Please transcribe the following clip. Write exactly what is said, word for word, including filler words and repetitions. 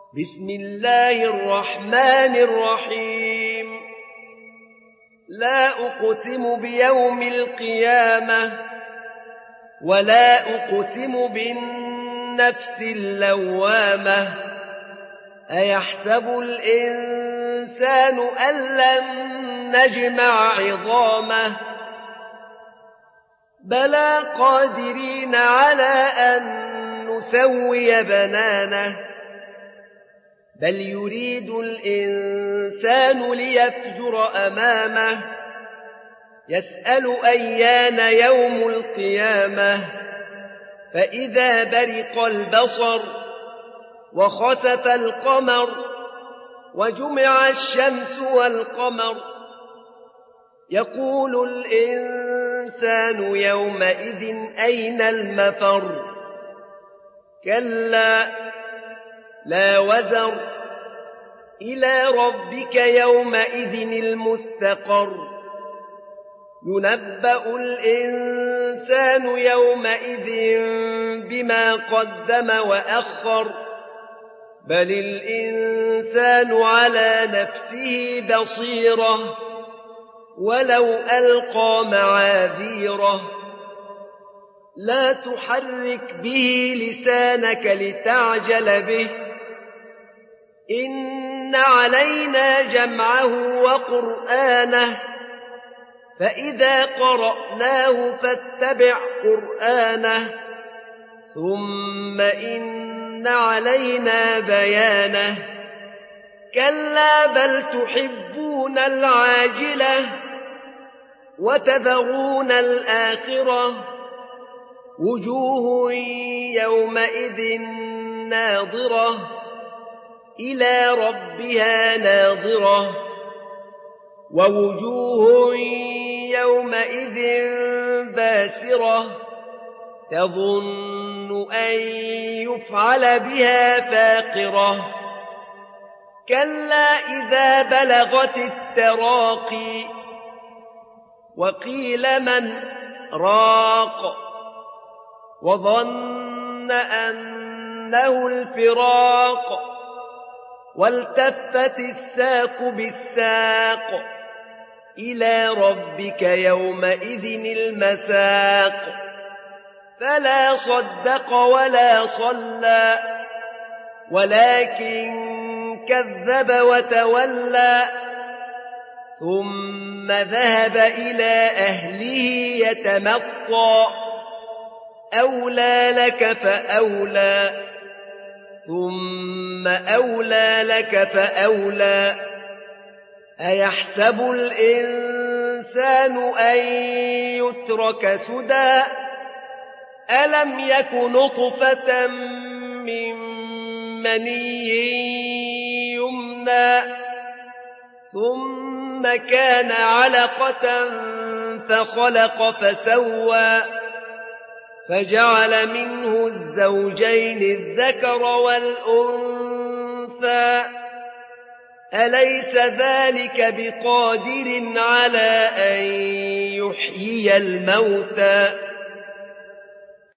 بسم الله الرحمن الرحيم لا أقسم بيوم القيامة ولا أقسم بالنفس اللوامة أيحسب الإنسان أن لن نجمع عظامه بلى قادرين على أن نسوي بنانه بل يريد الإنسان ليفجر أمامه يسأل أيان يوم القيامة فإذا برق البصر وخسف القمر وجمع الشمس والقمر يقول الإنسان يومئذ أين المفر كلا لا وزر إلى ربك يومئذ المستقر ينبأ الإنسان يومئذ بما قدم وأخر بل الإنسان على نفسه بصيرة ولو ألقى معاذيره لا تحرك به لسانك لتعجل به إن علينا جمعه وقرآنه فإذا قرأناه فاتبع قرآنه ثم إن علينا بيانه كلا بل تحبون العاجلة وتذرون الآخرة وجوه يومئذ ناظرة إلى ربها ناظرة ووجوه يومئذ باسرة تظن أن يفعل بها فاقرة كلا إذا بلغت التراقي وقيل من راق وظن أنه الفراق والتفت الساق بالساق إلى ربك يومئذ المساق فلا صدق ولا صلى ولكن كذب وتولى ثم ذهب إلى أهله يتمطى أولى لك فأولى ثم أولى لك فأولى أيحسب الإنسان أن يترك سدى ألم يك نطفة من مني يمنى ثم كان علقة فخلق فسوى فجعل منه الزوجين الذكر والأنثى أليس ذلك بقادر على أن يحيي الموتى